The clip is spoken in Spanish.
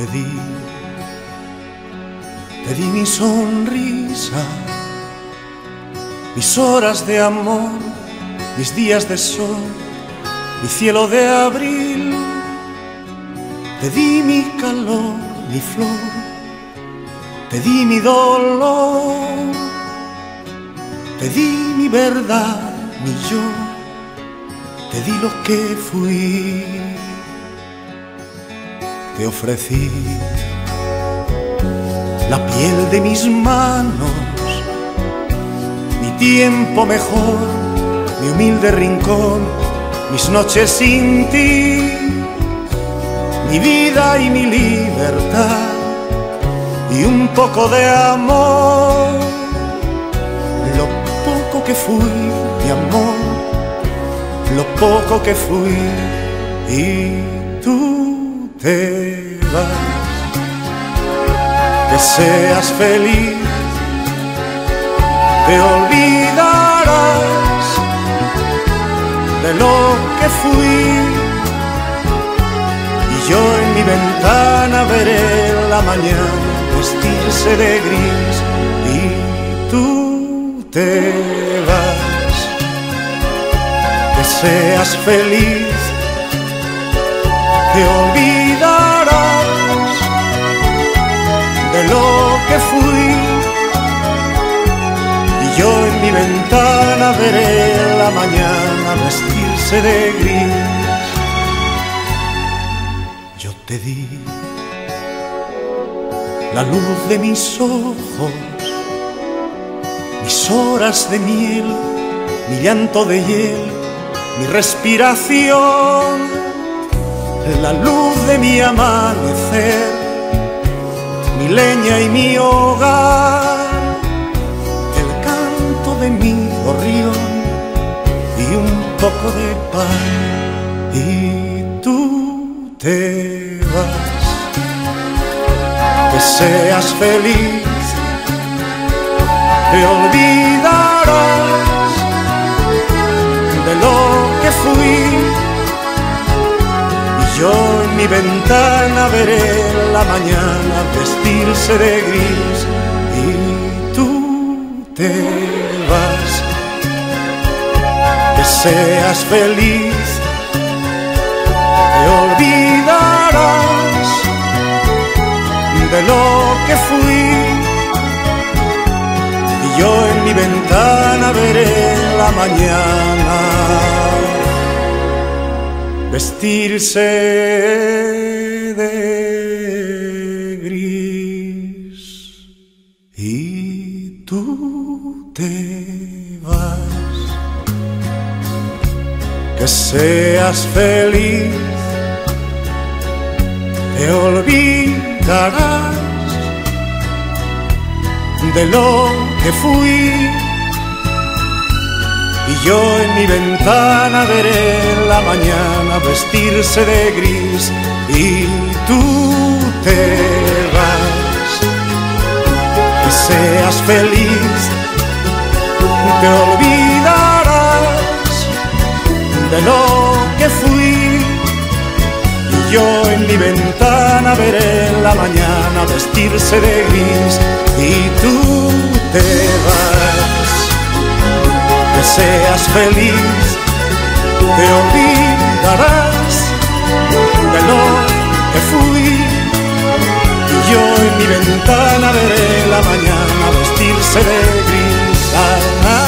Te di mi sonrisa, mis horas de amor, mis días de sol, mi cielo de abril. Te di mi calor, mi flor, te di mi dolor, te di mi verdad, mi yo, te di lo que fui. Te ofrecí la piel de mis manos, mi tiempo mejor, mi humilde rincón, mis noches sin ti, mi vida y mi libertad, y un poco de amor. Lo poco que fui, mi amor, lo poco que fui, y tú te vas. Que seas feliz, te olvidarás de lo que fui, y yo en mi ventana veré la mañana vestirse de gris, y tú te vas. Que seas feliz, te olvidarás de lo que fui, y yo en mi ventana veré la mañana vestirse de gris. Yo te di la luz de mis ojos, mis horas de miel, mi llanto de hiel, mi respiración, la luz de mi amanecer, mi leña y mi hogar, el canto de mi gorrión y un poco de pan, y tú te vas. Que seas feliz, te olvidarás de lo que fui, y yo en mi ventana veré la mañana vestirse de gris, y tú te vas. Que seas feliz, te olvidarás de lo que fui, y yo en mi ventana veré la mañana vestirse de gris, y tú te vas. Que seas feliz, te olvidarás de lo que fui, y yo en mi ventana veré la mañana vestirse de gris, y tú te vas. Que seas feliz, te olvidarás de lo que fui, y yo en mi ventana veré la mañana vestirse de gris, y tú te vas. Que seas feliz, te olvidarás de lo que fui, y yo en mi ventana veré la mañana vestirse de gris.